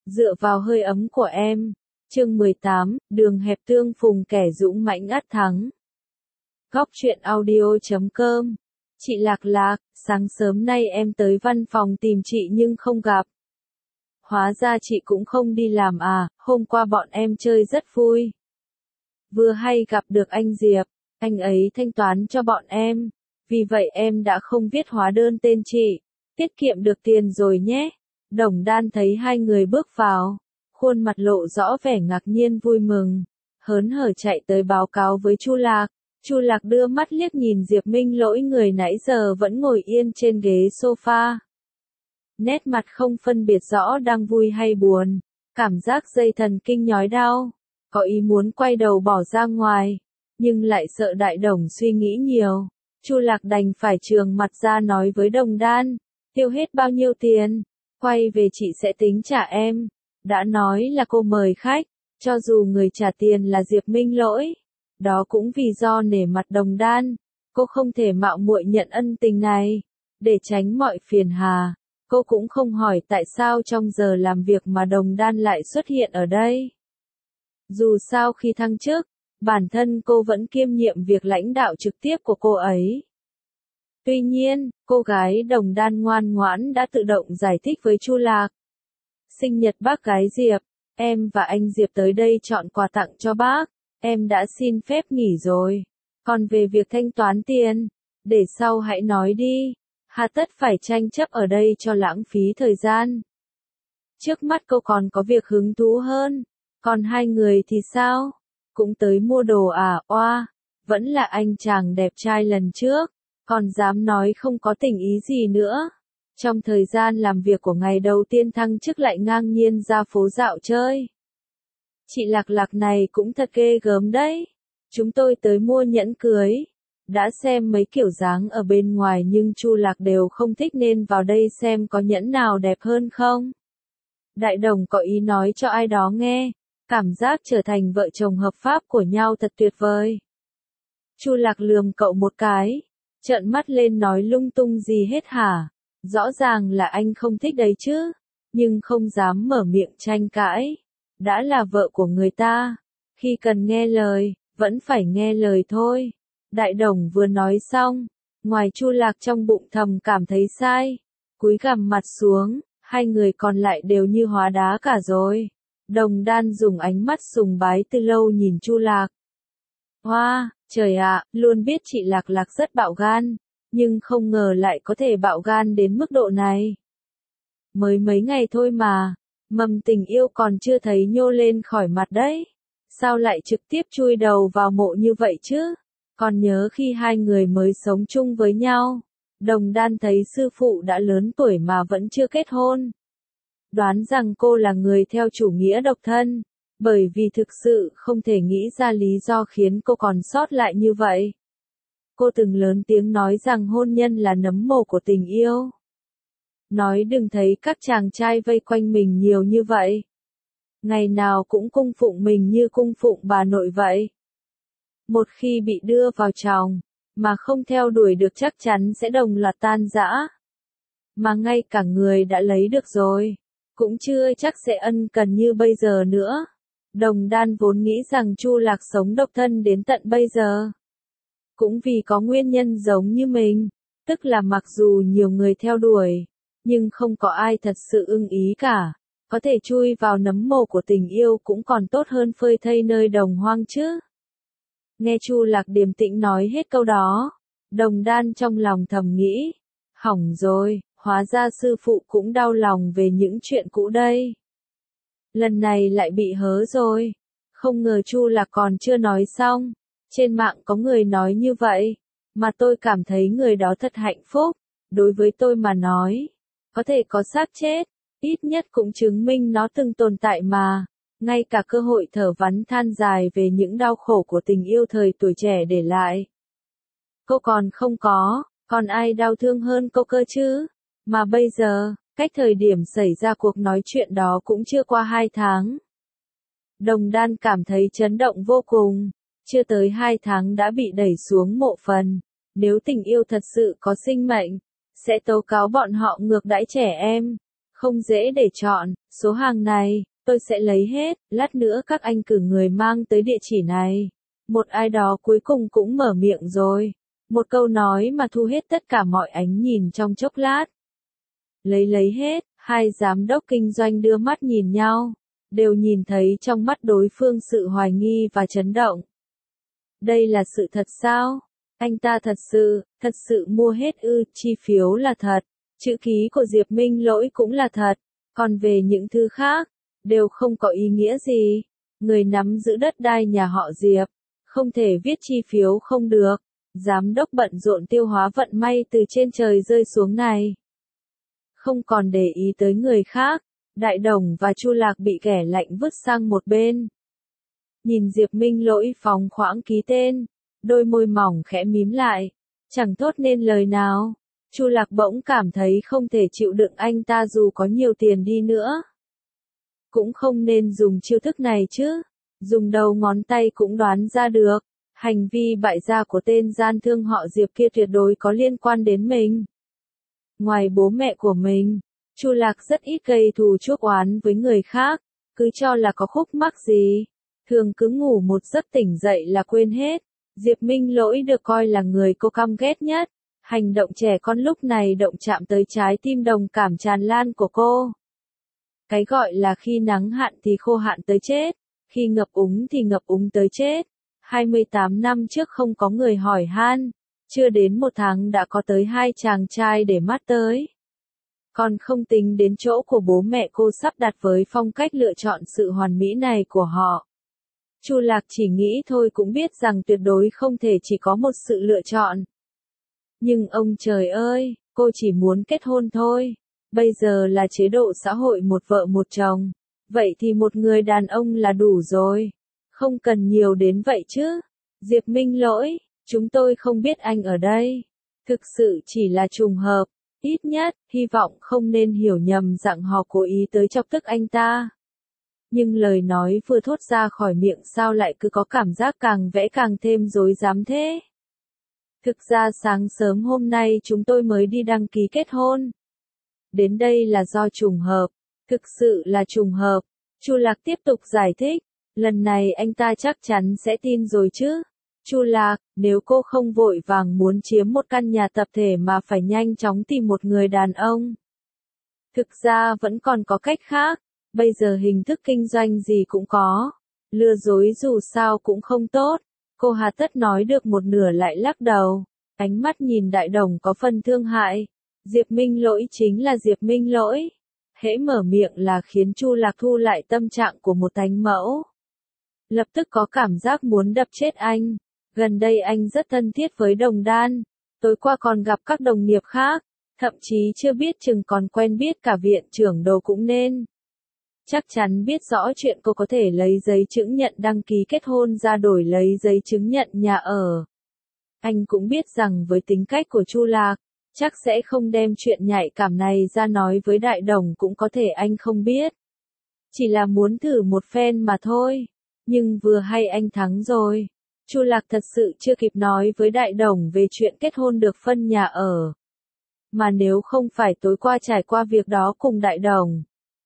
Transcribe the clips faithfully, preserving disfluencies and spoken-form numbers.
Dựa vào hơi ấm của em. Chương mười tám, đường hẹp tương phùng kẻ dũng mãnh ắt thắng. Góc truyện audio chấm com. Chị Lạc Lạc, sáng sớm nay em tới văn phòng tìm chị nhưng không gặp. Hóa ra chị cũng không đi làm à, hôm qua bọn em chơi rất vui. Vừa hay gặp được anh Diệp, anh ấy thanh toán cho bọn em. Vì vậy em đã không viết hóa đơn tên chị, tiết kiệm được tiền rồi nhé. Đồng Đan thấy hai người bước vào, khuôn mặt lộ rõ vẻ ngạc nhiên vui mừng, hớn hở chạy tới báo cáo với Chu Lạc. Chu Lạc đưa mắt liếc nhìn Diệp Minh Lỗi người nãy giờ vẫn ngồi yên trên ghế sofa. Nét mặt không phân biệt rõ đang vui hay buồn, cảm giác dây thần kinh nhói đau, có ý muốn quay đầu bỏ ra ngoài, nhưng lại sợ Đại Đồng suy nghĩ nhiều. Chu Lạc đành phải trường mặt ra nói với Đồng Đan, tiêu hết bao nhiêu tiền, quay về chị sẽ tính trả em. Đã nói là cô mời khách, cho dù người trả tiền là Diệp Minh Lỗi. Đó cũng vì do nể mặt Đồng Đan, cô không thể mạo muội nhận ân tình này. Để tránh mọi phiền hà, cô cũng không hỏi tại sao trong giờ làm việc mà Đồng Đan lại xuất hiện ở đây. Dù sao khi thăng chức, bản thân cô vẫn kiêm nhiệm việc lãnh đạo trực tiếp của cô ấy. Tuy nhiên, cô gái Đồng Đan ngoan ngoãn đã tự động giải thích với Chu Lạc. Sinh nhật bác gái Diệp, em và anh Diệp tới đây chọn quà tặng cho bác, em đã xin phép nghỉ rồi. Còn về việc thanh toán tiền, để sau hãy nói đi, hà tất phải tranh chấp ở đây cho lãng phí thời gian. Trước mắt cô còn có việc hứng thú hơn, còn hai người thì sao? Cũng tới mua đồ à, oa, vẫn là anh chàng đẹp trai lần trước, còn dám nói không có tình ý gì nữa. Trong thời gian làm việc của ngày đầu tiên thăng chức lại ngang nhiên ra phố dạo chơi. Chị Lạc Lạc này cũng thật ghê gớm đấy. Chúng tôi tới mua nhẫn cưới. Đã xem mấy kiểu dáng ở bên ngoài nhưng Chu Lạc đều không thích nên vào đây xem có nhẫn nào đẹp hơn không. Đại Đồng có ý nói cho ai đó nghe. Cảm giác trở thành vợ chồng hợp pháp của nhau thật tuyệt vời. Chu Lạc lườm cậu một cái. Trợn mắt lên nói lung tung gì hết hả? Rõ ràng là anh không thích đấy chứ, nhưng không dám mở miệng tranh cãi. Đã là vợ của người ta, khi cần nghe lời, vẫn phải nghe lời thôi. Đại Đồng vừa nói xong, ngoài Chu Lạc trong bụng thầm cảm thấy sai, cúi gằm mặt xuống, hai người còn lại đều như hóa đá cả rồi. Đồng Đan dùng ánh mắt sùng bái từ lâu nhìn Chu Lạc. Hoa, trời ạ, luôn biết chị Lạc Lạc rất bạo gan. Nhưng không ngờ lại có thể bạo gan đến mức độ này. Mới mấy ngày thôi mà, mầm tình yêu còn chưa thấy nhô lên khỏi mặt đấy. Sao lại trực tiếp chui đầu vào mộ như vậy chứ? Còn nhớ khi hai người mới sống chung với nhau, Đồng Đan thấy sư phụ đã lớn tuổi mà vẫn chưa kết hôn. Đoán rằng cô là người theo chủ nghĩa độc thân, bởi vì thực sự không thể nghĩ ra lý do khiến cô còn sót lại như vậy. Cô từng lớn tiếng nói rằng hôn nhân là nấm mồ của tình yêu. Nói đừng thấy các chàng trai vây quanh mình nhiều như vậy. Ngày nào cũng cung phụng mình như cung phụng bà nội vậy. Một khi bị đưa vào chòng, mà không theo đuổi được chắc chắn sẽ đồng loạt tan rã. Mà ngay cả người đã lấy được rồi, cũng chưa chắc sẽ ân cần như bây giờ nữa. Đồng Đan vốn nghĩ rằng Chu Lạc sống độc thân đến tận bây giờ. Cũng vì có nguyên nhân giống như mình, tức là mặc dù nhiều người theo đuổi, nhưng không có ai thật sự ưng ý cả, có thể chui vào nấm mồ của tình yêu cũng còn tốt hơn phơi thây nơi đồng hoang chứ. Nghe Chu Lạc điềm tĩnh nói hết câu đó, Đồng Đan trong lòng thầm nghĩ, hỏng rồi, hóa ra sư phụ cũng đau lòng về những chuyện cũ đây. Lần này lại bị hớ rồi, không ngờ Chu Lạc còn chưa nói xong. Trên mạng có người nói như vậy, mà tôi cảm thấy người đó thật hạnh phúc. Đối với tôi mà nói, có thể có xác chết, ít nhất cũng chứng minh nó từng tồn tại mà. Ngay cả cơ hội thở vắn than dài về những đau khổ của tình yêu thời tuổi trẻ để lại. Cô còn không có, còn ai đau thương hơn cô cơ chứ? Mà bây giờ, cách thời điểm xảy ra cuộc nói chuyện đó cũng chưa qua hai tháng. Đồng Đan cảm thấy chấn động vô cùng. Chưa tới hai tháng đã bị đẩy xuống mộ phần. Nếu tình yêu thật sự có sinh mệnh, sẽ tố cáo bọn họ ngược đãi trẻ em. Không dễ để chọn, số hàng này, tôi sẽ lấy hết, lát nữa các anh cử người mang tới địa chỉ này. Một ai đó cuối cùng cũng mở miệng rồi. Một câu nói mà thu hết tất cả mọi ánh nhìn trong chốc lát. Lấy lấy hết, hai giám đốc kinh doanh đưa mắt nhìn nhau, đều nhìn thấy trong mắt đối phương sự hoài nghi và chấn động. Đây là sự thật sao? Anh ta thật sự, thật sự mua hết ư? Chi phiếu là thật, chữ ký của Diệp Minh Lỗi cũng là thật, còn về những thứ khác, đều không có ý nghĩa gì. Người nắm giữ đất đai nhà họ Diệp, không thể viết chi phiếu không được. Giám đốc bận rộn tiêu hóa vận may từ trên trời rơi xuống này. Không còn để ý tới người khác, Đại Đồng và Chu Lạc bị kẻ lạnh vứt sang một bên. Nhìn Diệp Minh Lỗi phóng khoáng ký tên, đôi môi mỏng khẽ mím lại, chẳng thốt nên lời nào. Chu Lạc bỗng cảm thấy không thể chịu đựng anh ta dù có nhiều tiền đi nữa. Cũng không nên dùng chiêu thức này chứ, dùng đầu ngón tay cũng đoán ra được. Hành vi bại gia của tên gian thương họ Diệp kia tuyệt đối có liên quan đến mình. Ngoài bố mẹ của mình, Chu Lạc rất ít gây thù chuốc oán với người khác, cứ cho là có khúc mắc gì. Thường cứ ngủ một giấc tỉnh dậy là quên hết. Diệp Minh Lỗi được coi là người cô căm ghét nhất. Hành động trẻ con lúc này động chạm tới trái tim đồng cảm tràn lan của cô. Cái gọi là khi nắng hạn thì khô hạn tới chết, khi ngập úng thì ngập úng tới chết. hai mươi tám năm trước không có người hỏi han, chưa đến một tháng đã có tới hai chàng trai để mắt tới. Còn không tính đến chỗ của bố mẹ cô sắp đặt với phong cách lựa chọn sự hoàn mỹ này của họ. Chu Lạc chỉ nghĩ thôi cũng biết rằng tuyệt đối không thể chỉ có một sự lựa chọn. Nhưng ông trời ơi, cô chỉ muốn kết hôn thôi. Bây giờ là chế độ xã hội một vợ một chồng. Vậy thì một người đàn ông là đủ rồi. Không cần nhiều đến vậy chứ. Diệp Minh Lỗi, chúng tôi không biết anh ở đây. Thực sự chỉ là trùng hợp. Ít nhất, hy vọng không nên hiểu nhầm rằng họ cố ý tới chọc tức anh ta. Nhưng lời nói vừa thốt ra khỏi miệng sao lại cứ có cảm giác càng vẽ càng thêm rối rắm thế. Thực ra sáng sớm hôm nay chúng tôi mới đi đăng ký kết hôn. Đến đây là do trùng hợp. Thực sự là trùng hợp. Chu Lạc tiếp tục giải thích. Lần này anh ta chắc chắn sẽ tin rồi chứ. Chu Lạc, nếu cô không vội vàng muốn chiếm một căn nhà tập thể mà phải nhanh chóng tìm một người đàn ông. Thực ra vẫn còn có cách khác. Bây giờ hình thức kinh doanh gì cũng có. Lừa dối dù sao cũng không tốt. Cô hà tất nói được một nửa lại lắc đầu. Ánh mắt nhìn Đại Đồng có phần thương hại. Diệp Minh Lỗi chính là Diệp Minh Lỗi. Hễ mở miệng là khiến Chu Lạc thu lại tâm trạng của một thánh mẫu. Lập tức có cảm giác muốn đập chết anh. Gần đây anh rất thân thiết với Đồng Đan. Tối qua còn gặp các đồng nghiệp khác. Thậm chí chưa biết chừng còn quen biết cả viện trưởng đồ cũng nên. Chắc chắn biết rõ chuyện cô có thể lấy giấy chứng nhận đăng ký kết hôn ra đổi lấy giấy chứng nhận nhà ở. Anh cũng biết rằng với tính cách của Chu Lạc, chắc sẽ không đem chuyện nhạy cảm này ra nói với Đại Đồng cũng có thể anh không biết. Chỉ là muốn thử một phen mà thôi. Nhưng vừa hay anh thắng rồi. Chu Lạc thật sự chưa kịp nói với Đại Đồng về chuyện kết hôn được phân nhà ở. Mà nếu không phải tối qua trải qua việc đó cùng Đại Đồng.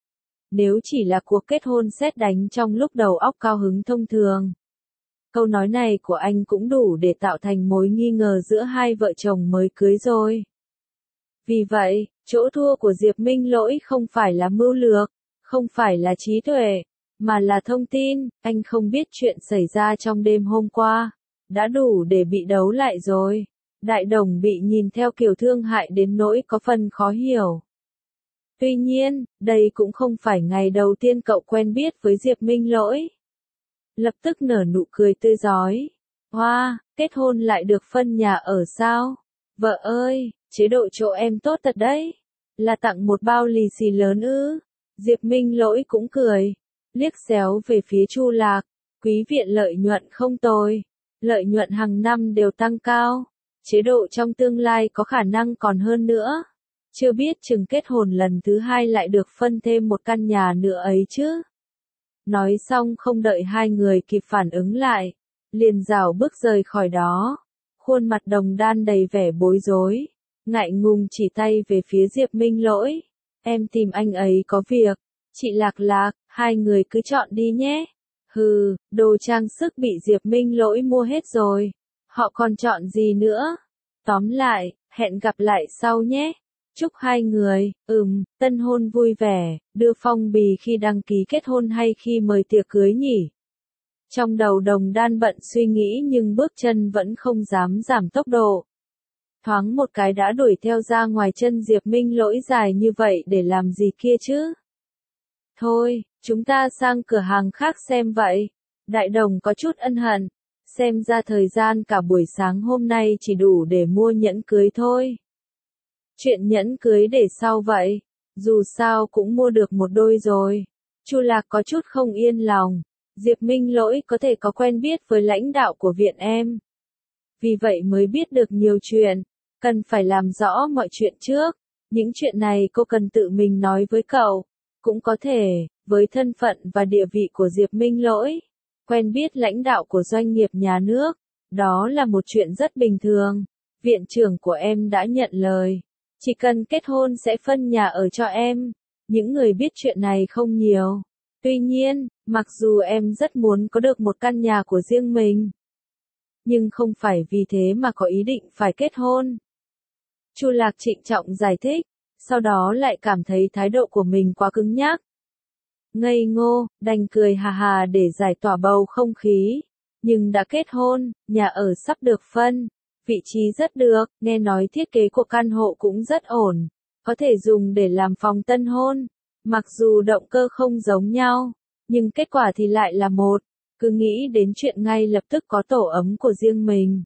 Nếu chỉ là cuộc kết hôn sét đánh trong lúc đầu óc cao hứng thông thường. Câu nói này của anh cũng đủ để tạo thành mối nghi ngờ giữa hai vợ chồng mới cưới rồi. Vì vậy, chỗ thua của Diệp Minh Lỗi không phải là mưu lược, không phải là trí tuệ, mà là thông tin. Anh không biết chuyện xảy ra trong đêm hôm qua, đã đủ để bị đấu lại rồi. Đại Đồng bị nhìn theo kiểu thương hại đến nỗi có phần khó hiểu. Tuy nhiên, đây cũng không phải ngày đầu tiên cậu quen biết với Diệp Minh Lỗi. Lập tức nở nụ cười tươi rói. Hoa, wow, kết hôn lại được phân nhà ở sao? Vợ ơi, chế độ chỗ em tốt thật đấy. Là tặng một bao lì xì lớn ư? Diệp Minh Lỗi cũng cười. Liếc xéo về phía Chu Lạc. Quý viện lợi nhuận không tồi. Lợi nhuận hàng năm đều tăng cao. Chế độ trong tương lai có khả năng còn hơn nữa. Chưa biết chừng kết hôn lần thứ hai lại được phân thêm một căn nhà nữa ấy chứ. Nói xong không đợi hai người kịp phản ứng lại. Liền rảo bước rời khỏi đó. Khuôn mặt Đồng Đan đầy vẻ bối rối. Ngại ngùng chỉ tay về phía Diệp Minh Lỗi. em tìm anh ấy có việc. Chị Lạc Lạc, hai người cứ chọn đi nhé. Hừ, đồ trang sức bị Diệp Minh Lỗi mua hết rồi. Họ còn chọn gì nữa? Tóm lại, hẹn gặp lại sau nhé. Chúc hai người, ừm, tân hôn vui vẻ, đưa phong bì khi đăng ký kết hôn hay khi mời tiệc cưới nhỉ? Trong đầu Đồng Đan bận suy nghĩ nhưng bước chân vẫn không dám giảm tốc độ. Thoáng một cái đã đuổi theo ra ngoài chân Diệp Minh Lỗi dài như vậy để làm gì kia chứ? Thôi, chúng ta sang cửa hàng khác xem vậy. Đại Đồng có chút ân hận. Xem ra thời gian cả buổi sáng hôm nay chỉ đủ để mua nhẫn cưới thôi. Chuyện nhẫn cưới để sau vậy. Dù sao cũng mua được một đôi rồi. Chu Lạc có chút không yên lòng. Diệp Minh Lỗi có thể có quen biết với lãnh đạo của viện em. Vì vậy mới biết được nhiều chuyện. Cần phải làm rõ mọi chuyện trước. Những chuyện này cô cần tự mình nói với cậu. Cũng có thể, với thân phận và địa vị của Diệp Minh Lỗi, quen biết lãnh đạo của doanh nghiệp nhà nước, đó là một chuyện rất bình thường. Viện trưởng của em đã nhận lời. Chỉ cần kết hôn sẽ phân nhà ở cho em. Những người biết chuyện này không nhiều. Tuy nhiên, mặc dù em rất muốn có được một căn nhà của riêng mình, nhưng không phải vì thế mà có ý định phải kết hôn. Chu Lạc trịnh trọng giải thích, sau đó lại cảm thấy thái độ của mình quá cứng nhắc. Ngây ngô, đành cười hà hà để giải tỏa bầu không khí. Nhưng đã kết hôn, nhà ở sắp được phân, vị trí rất được, nghe nói thiết kế của căn hộ cũng rất ổn, có thể dùng để làm phòng tân hôn. Mặc dù động cơ không giống nhau, nhưng kết quả thì lại là một. Cứ nghĩ đến chuyện ngay lập tức có tổ ấm của riêng mình.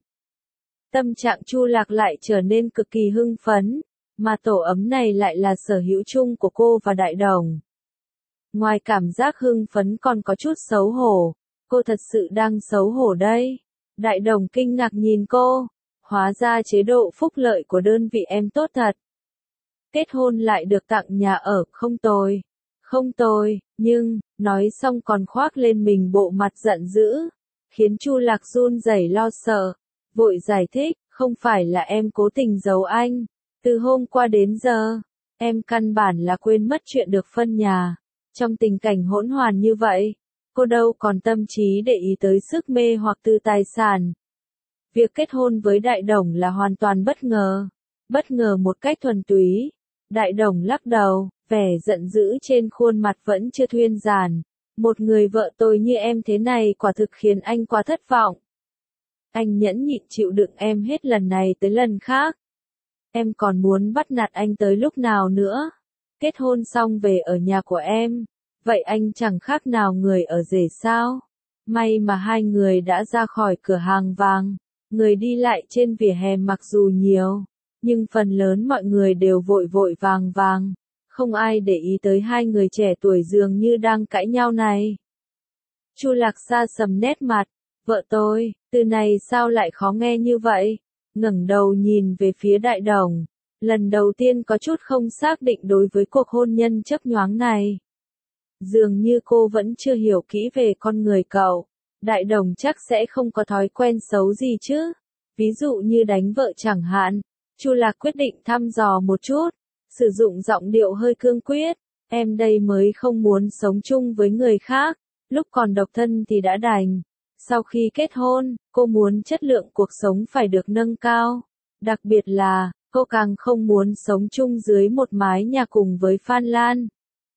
Tâm trạng Chu Lạc lại trở nên cực kỳ hưng phấn, mà tổ ấm này lại là sở hữu chung của cô và Đại Đồng. Ngoài cảm giác hưng phấn còn có chút xấu hổ, cô thật sự đang xấu hổ đây. Đại Đồng kinh ngạc nhìn cô, hóa ra chế độ phúc lợi của đơn vị em tốt thật. Kết hôn lại được tặng nhà ở, không tồi. Không tồi, nhưng, nói xong còn khoác lên mình bộ mặt giận dữ, khiến Chu Lạc run rẩy lo sợ, vội giải thích, không phải là em cố tình giấu anh. Từ hôm qua đến giờ, em căn bản là quên mất chuyện được phân nhà. Trong tình cảnh hỗn loạn như vậy, cô đâu còn tâm trí để ý tới sức mê hoặc tư tài sản. Việc kết hôn với Đại Đồng là hoàn toàn bất ngờ. Bất ngờ một cách thuần túy. Đại Đồng lắc đầu, vẻ giận dữ trên khuôn mặt vẫn chưa thuyên giảm. Một người vợ tôi như em thế này quả thực khiến anh quá thất vọng. Anh nhẫn nhịn chịu đựng em hết lần này tới lần khác. Em còn muốn bắt nạt anh tới lúc nào nữa? Kết hôn xong về ở nhà của em, vậy anh chẳng khác nào người ở rể sao? May mà hai người đã ra khỏi cửa hàng vàng, người đi lại trên vỉa hè mặc dù nhiều, nhưng phần lớn mọi người đều vội vội vàng vàng, không ai để ý tới hai người trẻ tuổi dường như đang cãi nhau này. Chu Lạc xa sầm nét mặt, vợ tôi, từ này sao lại khó nghe như vậy? Ngẩng đầu nhìn về phía Đại Đồng, lần đầu tiên có chút không xác định đối với cuộc hôn nhân chớp nhoáng này. Dường như cô vẫn chưa hiểu kỹ về con người cậu. Đại Đồng chắc sẽ không có thói quen xấu gì chứ. Ví dụ như đánh vợ chẳng hạn. Chu Lạc quyết định thăm dò một chút, sử dụng giọng điệu hơi cương quyết. Em đây mới không muốn sống chung với người khác. Lúc còn độc thân thì đã đành. Sau khi kết hôn, cô muốn chất lượng cuộc sống phải được nâng cao. Đặc biệt là, cô càng không muốn sống chung dưới một mái nhà cùng với Phan Lan.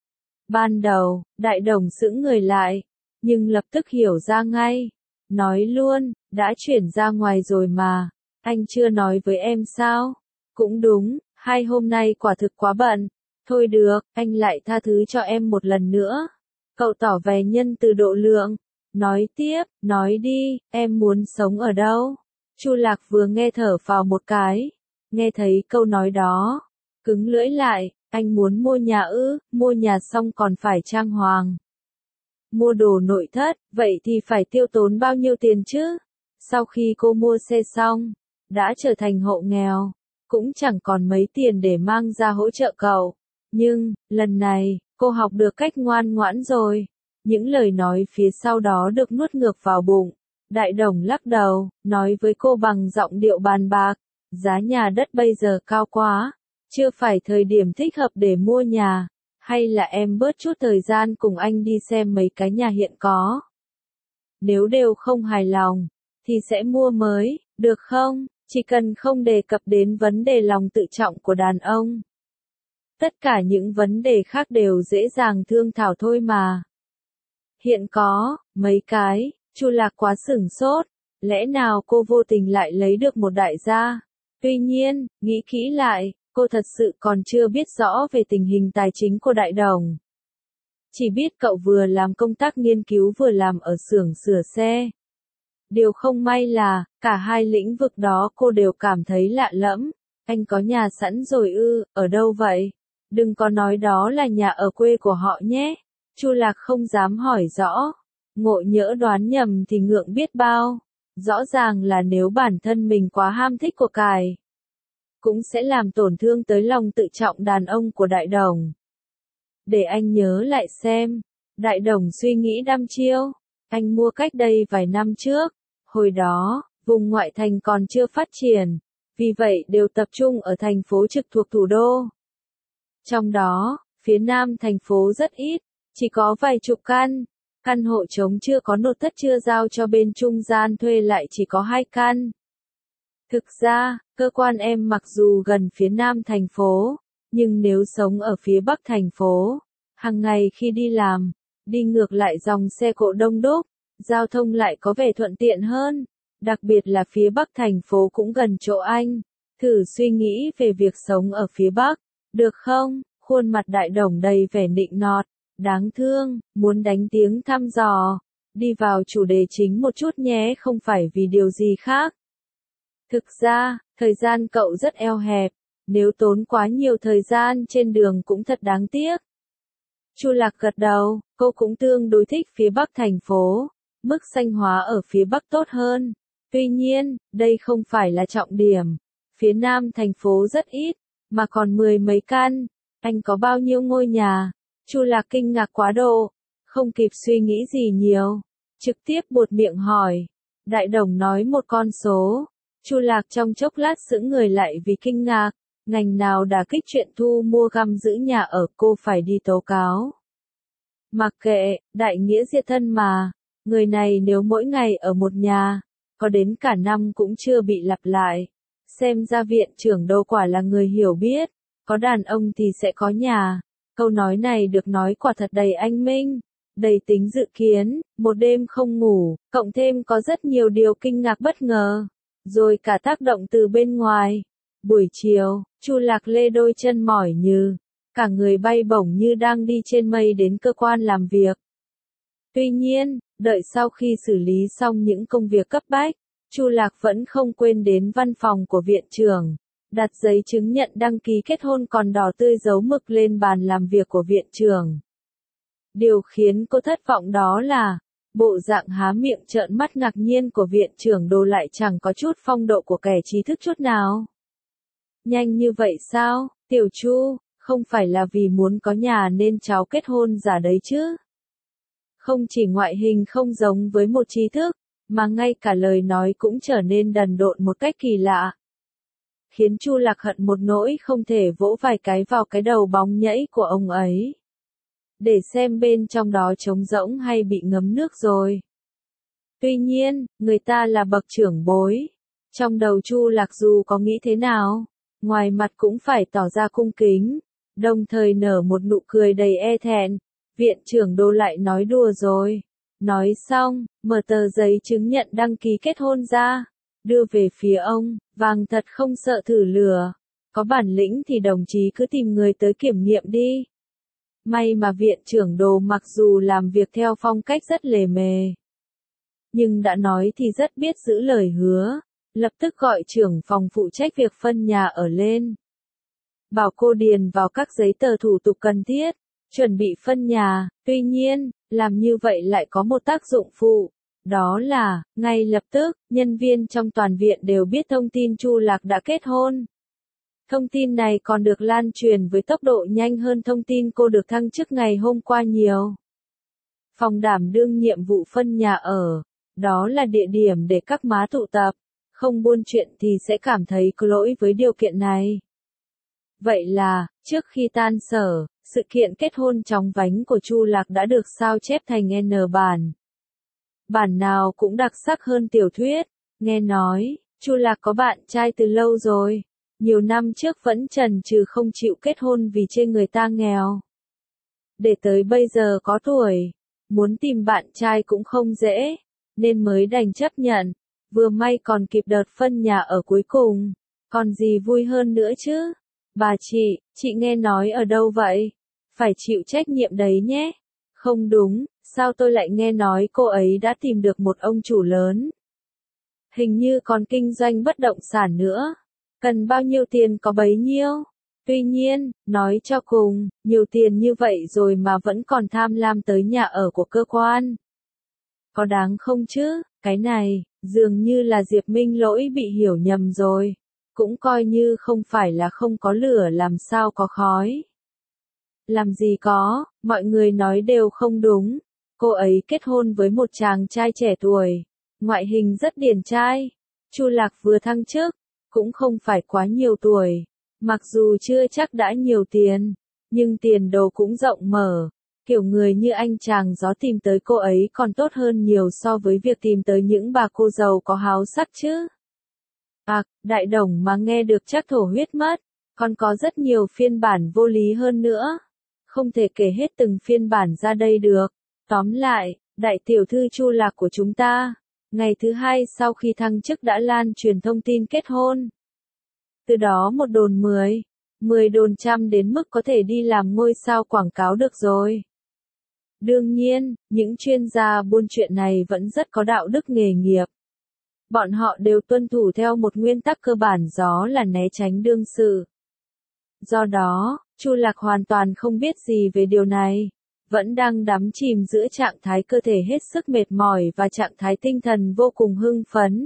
Ban đầu, Đại Đồng sững người lại, nhưng lập tức hiểu ra ngay. Nói luôn, đã chuyển ra ngoài rồi mà, anh chưa nói với em sao? Cũng đúng, hai hôm nay quả thực quá bận. Thôi được, anh lại tha thứ cho em một lần nữa. Cậu tỏ vẻ nhân từ độ lượng. Nói tiếp, nói đi, em muốn sống ở đâu? Chu Lạc vừa nghe thở phào một cái, nghe thấy câu nói đó, cứng lưỡi lại, anh muốn mua nhà ư, mua nhà xong còn phải trang hoàng. Mua đồ nội thất, vậy thì phải tiêu tốn bao nhiêu tiền chứ? Sau khi cô mua xe xong, đã trở thành hộ nghèo, cũng chẳng còn mấy tiền để mang ra hỗ trợ cậu. Nhưng, lần này, cô học được cách ngoan ngoãn rồi. Những lời nói phía sau đó được nuốt ngược vào bụng. Đại Đồng lắc đầu, nói với cô bằng giọng điệu bàn bạc, giá nhà đất bây giờ cao quá, Chưa phải thời điểm thích hợp để mua nhà, hay là em bớt chút thời gian cùng anh đi xem mấy cái nhà hiện có. Nếu đều không hài lòng, thì sẽ mua mới, được không? Chỉ cần không đề cập đến vấn đề lòng tự trọng của đàn ông. Tất cả những vấn đề khác đều dễ dàng thương thảo thôi mà. Hiện có, mấy cái, Chu Lạc quá sửng sốt, lẽ nào cô vô tình lại lấy được một đại gia? Tuy nhiên, nghĩ kỹ lại, cô thật sự còn chưa biết rõ về tình hình tài chính của Đại Đồng. Chỉ biết cậu vừa làm công tác nghiên cứu vừa làm ở xưởng sửa xe. Điều không may là, cả hai lĩnh vực đó cô đều cảm thấy lạ lẫm. Anh có nhà sẵn rồi ư, ở đâu vậy? Đừng có nói đó là nhà ở quê của họ nhé. Chu Lạc không dám hỏi rõ. Ngộ nhỡ đoán nhầm thì ngượng biết bao. Rõ ràng là nếu bản thân mình quá ham thích của cải, cũng sẽ làm tổn thương tới lòng tự trọng đàn ông của Đại Đồng. Để anh nhớ lại xem. Đại Đồng suy nghĩ đăm chiêu. Anh mua cách đây vài năm trước. Hồi đó, vùng ngoại thành còn chưa phát triển. Vì vậy đều tập trung ở thành phố trực thuộc thủ đô. Trong đó, phía nam thành phố rất ít. Chỉ có vài chục căn. Căn hộ trống chưa có nội thất chưa giao cho bên trung gian thuê lại chỉ có hai căn. Thực ra, cơ quan em mặc dù gần phía nam thành phố, nhưng nếu sống ở phía bắc thành phố, hàng ngày khi đi làm, đi ngược lại dòng xe cộ đông đúc, giao thông lại có vẻ thuận tiện hơn, đặc biệt là phía bắc thành phố cũng gần chỗ anh. Thử suy nghĩ về việc sống ở phía bắc, được không? Khuôn mặt Đại Đồng đầy vẻ nịnh nọt, đáng thương, muốn đánh tiếng thăm dò. Đi vào chủ đề chính một chút nhé, không phải vì điều gì khác. Thực ra, thời gian cậu rất eo hẹp, nếu tốn quá nhiều thời gian trên đường cũng thật đáng tiếc. Chu Lạc gật đầu, cô cũng tương đối thích phía bắc thành phố, mức xanh hóa ở phía bắc tốt hơn. Tuy nhiên, đây không phải là trọng điểm. Phía nam thành phố rất ít, mà còn mười mấy căn. Anh có bao nhiêu ngôi nhà? Chu Lạc kinh ngạc quá độ, không kịp suy nghĩ gì nhiều, trực tiếp buột miệng hỏi. Đại Đồng nói một con số. Chu Lạc trong chốc lát sững người lại vì kinh ngạc, ngành nào đả kích chuyện thu mua găm giữ nhà ở, cô phải đi tố cáo. Mặc kệ, đại nghĩa diệt thân mà, người này nếu mỗi ngày ở một nhà, có đến cả năm cũng chưa bị lặp lại. Xem ra viện trưởng đâu quả là người hiểu biết, có đàn ông thì sẽ có nhà. Câu nói này được nói quả thật đầy anh minh, đầy tính dự kiến, một đêm không ngủ, cộng thêm có rất nhiều điều kinh ngạc bất ngờ. Rồi cả tác động từ bên ngoài. Buổi chiều, Chu Lạc lê đôi chân mỏi như, cả người bay bổng như đang đi trên mây đến cơ quan làm việc. Tuy nhiên, đợi sau khi xử lý xong những công việc cấp bách, Chu Lạc vẫn không quên đến văn phòng của viện trưởng, đặt giấy chứng nhận đăng ký kết hôn còn đỏ tươi dấu mực lên bàn làm việc của viện trưởng. Điều khiến cô thất vọng đó là, bộ dạng há miệng trợn mắt ngạc nhiên của viện trưởng Đồ lại chẳng có chút phong độ của kẻ trí thức chút nào. Nhanh như vậy sao, Tiểu Chu, không phải là vì muốn có nhà nên cháu kết hôn giả đấy chứ? Không chỉ ngoại hình không giống với một trí thức, mà ngay cả lời nói cũng trở nên đần độn một cách kỳ lạ. Khiến Chu Lạc hận một nỗi không thể vỗ vài cái vào cái đầu bóng nhẫy của ông ấy. Để xem bên trong đó trống rỗng hay bị ngấm nước rồi. Tuy nhiên, người ta là bậc trưởng bối. Trong đầu Chu Lạc dù có nghĩ thế nào, ngoài mặt cũng phải tỏ ra cung kính, đồng thời nở một nụ cười đầy e thẹn. Viện trưởng Đô lại nói đùa rồi. Nói xong, mở tờ giấy chứng nhận đăng ký kết hôn ra, đưa về phía ông, vàng thật không sợ thử lửa. Có bản lĩnh thì đồng chí cứ tìm người tới kiểm nghiệm đi. May mà viện trưởng Đồ mặc dù làm việc theo phong cách rất lề mề, nhưng đã nói thì rất biết giữ lời hứa, lập tức gọi trưởng phòng phụ trách việc phân nhà ở lên. Bảo cô điền vào các giấy tờ thủ tục cần thiết, chuẩn bị phân nhà. Tuy nhiên, làm như vậy lại có một tác dụng phụ, đó là, ngay lập tức, nhân viên trong toàn viện đều biết thông tin Chu Lạc đã kết hôn. Thông tin này còn được lan truyền với tốc độ nhanh hơn thông tin cô được thăng chức ngày hôm qua nhiều. Phòng đảm đương nhiệm vụ phân nhà ở, đó là địa điểm để các má tụ tập, không buôn chuyện thì sẽ cảm thấy có lỗi với điều kiện này. Vậy là, trước khi tan sở, sự kiện kết hôn chóng vánh của Chu Lạc đã được sao chép thành N bản. Bản nào cũng đặc sắc hơn tiểu thuyết. Nghe nói, Chu Lạc có bạn trai từ lâu rồi. Nhiều năm trước vẫn chần chừ không chịu kết hôn vì chê người ta nghèo. Để tới bây giờ có tuổi, muốn tìm bạn trai cũng không dễ, nên mới đành chấp nhận. Vừa may còn kịp đợt phân nhà ở cuối cùng. Còn gì vui hơn nữa chứ? Bà chị, chị nghe nói ở đâu vậy? Phải chịu trách nhiệm đấy nhé. Không đúng, sao tôi lại nghe nói cô ấy đã tìm được một ông chủ lớn? Hình như còn kinh doanh bất động sản nữa. Cần bao nhiêu tiền có bấy nhiêu. Tuy nhiên, nói cho cùng, nhiều tiền như vậy rồi mà vẫn còn tham lam tới nhà ở của cơ quan. Có đáng không chứ? Cái này, dường như là Diệp Minh Lỗi bị hiểu nhầm rồi. Cũng coi như không phải là không có lửa làm sao có khói. Làm gì có, mọi người nói đều không đúng. Cô ấy kết hôn với một chàng trai trẻ tuổi, ngoại hình rất điển trai. Chu Lạc vừa thăng chức, cũng không phải quá nhiều tuổi. Mặc dù chưa chắc đã nhiều tiền, nhưng tiền đồ cũng rộng mở. Kiểu người như anh chàng gió tìm tới cô ấy còn tốt hơn nhiều so với việc tìm tới những bà cô giàu có háo sắc chứ. À, đại đồng mà nghe được chắc thổ huyết mất. Còn có rất nhiều phiên bản vô lý hơn nữa. Không thể kể hết từng phiên bản ra đây được. Tóm lại, đại tiểu thư Chu Lạc của chúng ta, ngày thứ hai sau khi thăng chức đã lan truyền thông tin kết hôn. Từ đó một đồn mười, mười đồn trăm đến mức có thể đi làm ngôi sao quảng cáo được rồi. Đương nhiên, những chuyên gia buôn chuyện này vẫn rất có đạo đức nghề nghiệp. Bọn họ đều tuân thủ theo một nguyên tắc cơ bản đó là né tránh đương sự. Do đó, Chu Lạc hoàn toàn không biết gì về điều này, vẫn đang đắm chìm giữa trạng thái cơ thể hết sức mệt mỏi và trạng thái tinh thần vô cùng hưng phấn.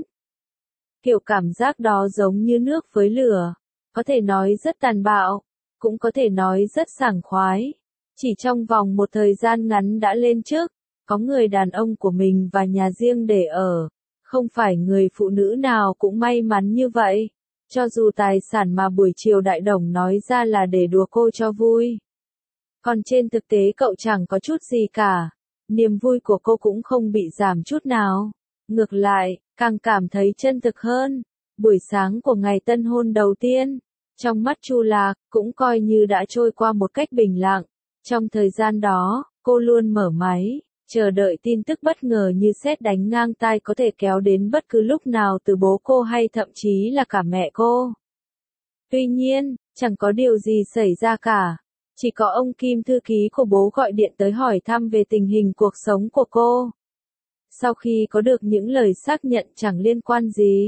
Kiểu cảm giác đó giống như nước với lửa, có thể nói rất tàn bạo, cũng có thể nói rất sảng khoái. Chỉ trong vòng một thời gian ngắn đã lên chức, có người đàn ông của mình và nhà riêng để ở. Không phải người phụ nữ nào cũng may mắn như vậy. Cho dù tài sản mà buổi chiều đại đồng nói ra là để đùa cô cho vui. Còn trên thực tế cậu chẳng có chút gì cả. Niềm vui của cô cũng không bị giảm chút nào. Ngược lại, càng cảm thấy chân thực hơn. Buổi sáng của ngày tân hôn đầu tiên, trong mắt Chu Lạc, cũng coi như đã trôi qua một cách bình lặng. Trong thời gian đó, cô luôn mở máy, chờ đợi tin tức bất ngờ như sét đánh ngang tai có thể kéo đến bất cứ lúc nào từ bố cô hay thậm chí là cả mẹ cô. Tuy nhiên, chẳng có điều gì xảy ra cả. Chỉ có ông Kim thư ký của bố gọi điện tới hỏi thăm về tình hình cuộc sống của cô. Sau khi có được những lời xác nhận chẳng liên quan gì,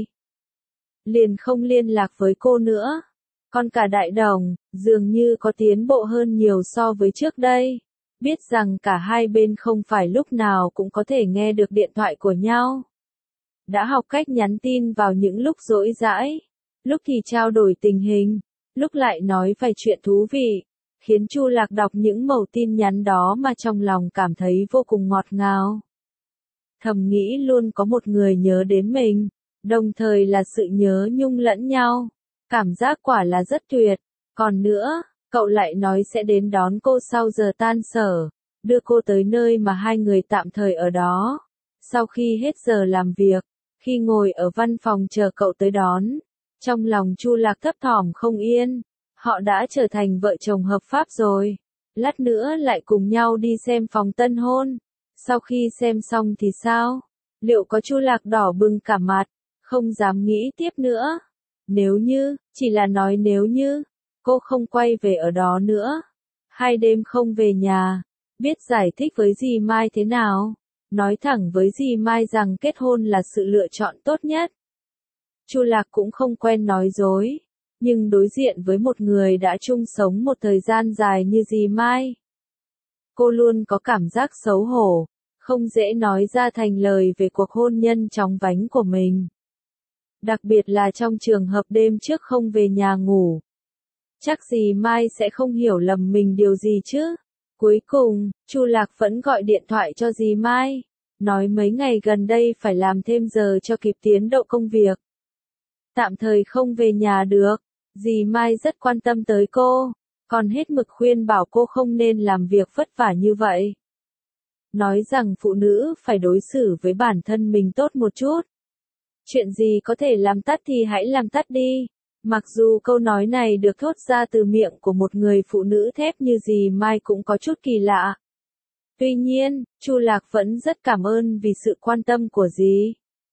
liền không liên lạc với cô nữa. Còn cả đại đồng, dường như có tiến bộ hơn nhiều so với trước đây. Biết rằng cả hai bên không phải lúc nào cũng có thể nghe được điện thoại của nhau. Đã học cách nhắn tin vào những lúc rỗi rãi, lúc thì trao đổi tình hình, lúc lại nói vài chuyện thú vị, khiến Chu Lạc đọc những mẩu tin nhắn đó mà trong lòng cảm thấy vô cùng ngọt ngào. Thầm nghĩ luôn có một người nhớ đến mình, đồng thời là sự nhớ nhung lẫn nhau. Cảm giác quả là rất tuyệt. Còn nữa, cậu lại nói sẽ đến đón cô sau giờ tan sở, đưa cô tới nơi mà hai người tạm thời ở đó. Sau khi hết giờ làm việc, khi ngồi ở văn phòng chờ cậu tới đón, trong lòng Chu Lạc thấp thỏm không yên. Họ đã trở thành vợ chồng hợp pháp rồi. Lát nữa lại cùng nhau đi xem phòng tân hôn. Sau khi xem xong thì sao? Liệu có Chu Lạc đỏ bừng cả mặt, không dám nghĩ tiếp nữa. Nếu như, chỉ là nói nếu như, cô không quay về ở đó nữa. Hai đêm không về nhà, biết giải thích với dì Mai thế nào. Nói thẳng với dì Mai rằng kết hôn là sự lựa chọn tốt nhất. Chu Lạc cũng không quen nói dối, nhưng đối diện với một người đã chung sống một thời gian dài như dì Mai, cô luôn có cảm giác xấu hổ, không dễ nói ra thành lời về cuộc hôn nhân chóng vánh của mình. Đặc biệt là trong trường hợp đêm trước không về nhà ngủ. Chắc dì Mai sẽ không hiểu lầm mình điều gì chứ. Cuối cùng, Chu Lạc vẫn gọi điện thoại cho dì Mai, nói mấy ngày gần đây phải làm thêm giờ cho kịp tiến độ công việc. Tạm thời không về nhà được. Dì Mai rất quan tâm tới cô, còn hết mực khuyên bảo cô không nên làm việc vất vả như vậy. Nói rằng phụ nữ phải đối xử với bản thân mình tốt một chút. Chuyện gì có thể làm tắt thì hãy làm tắt đi. Mặc dù câu nói này được thốt ra từ miệng của một người phụ nữ thép như dì Mai cũng có chút kỳ lạ. Tuy nhiên, Chu Lạc vẫn rất cảm ơn vì sự quan tâm của dì.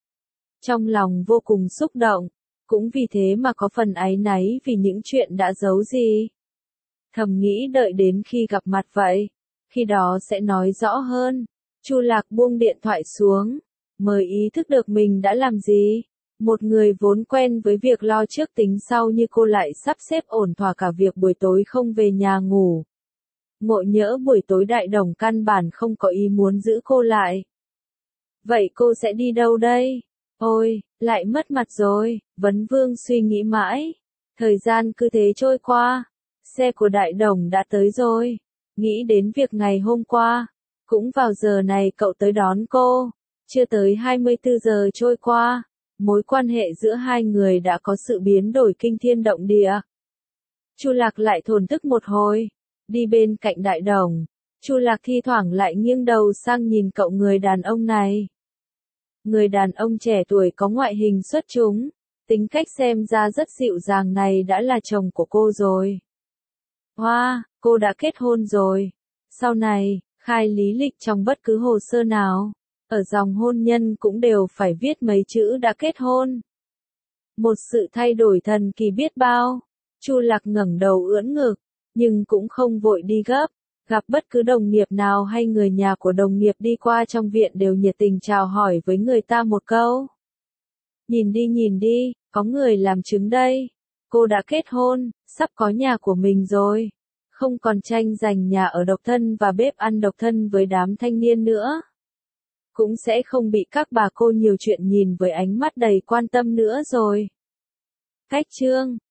Trong lòng vô cùng xúc động, cũng vì thế mà có phần áy náy vì những chuyện đã giấu dì. Thầm nghĩ đợi đến khi gặp mặt vậy, khi đó sẽ nói rõ hơn. Chu Lạc buông điện thoại xuống, mới ý thức được mình đã làm gì. Một người vốn quen với việc lo trước tính sau như cô lại sắp xếp ổn thỏa cả việc buổi tối không về nhà ngủ. Ngộ nhỡ buổi tối Đại Đồng căn bản không có ý muốn giữ cô lại. Vậy cô sẽ đi đâu đây? Ôi, lại mất mặt rồi, Vấn Vương suy nghĩ mãi. Thời gian cứ thế trôi qua. Xe của Đại Đồng đã tới rồi. Nghĩ đến việc ngày hôm qua, cũng vào giờ này cậu tới đón cô. Chưa tới hai mươi tư giờ trôi qua, mối quan hệ giữa hai người đã có sự biến đổi kinh thiên động địa. Chu Lạc lại thổn thức một hồi, đi bên cạnh Đại Đồng. Chu Lạc thi thoảng lại nghiêng đầu sang nhìn cậu người đàn ông này. Người đàn ông trẻ tuổi có ngoại hình xuất chúng, tính cách xem ra rất dịu dàng này đã là chồng của cô rồi. Hoa, wow, cô đã kết hôn rồi. Sau này, khai lý lịch trong bất cứ hồ sơ nào, ở dòng hôn nhân cũng đều phải viết mấy chữ đã kết hôn. Một sự thay đổi thần kỳ biết bao. Chu Lạc ngẩng đầu ưỡn ngực, nhưng cũng không vội đi gấp. Gặp bất cứ đồng nghiệp nào hay người nhà của đồng nghiệp đi qua trong viện đều nhiệt tình chào hỏi với người ta một câu. Nhìn đi nhìn đi, có người làm chứng đây. Cô đã kết hôn, sắp có nhà của mình rồi. Không còn tranh giành nhà ở độc thân và bếp ăn độc thân với đám thanh niên nữa. Cũng sẽ không bị các bà cô nhiều chuyện nhìn với ánh mắt đầy quan tâm nữa rồi. Cách chương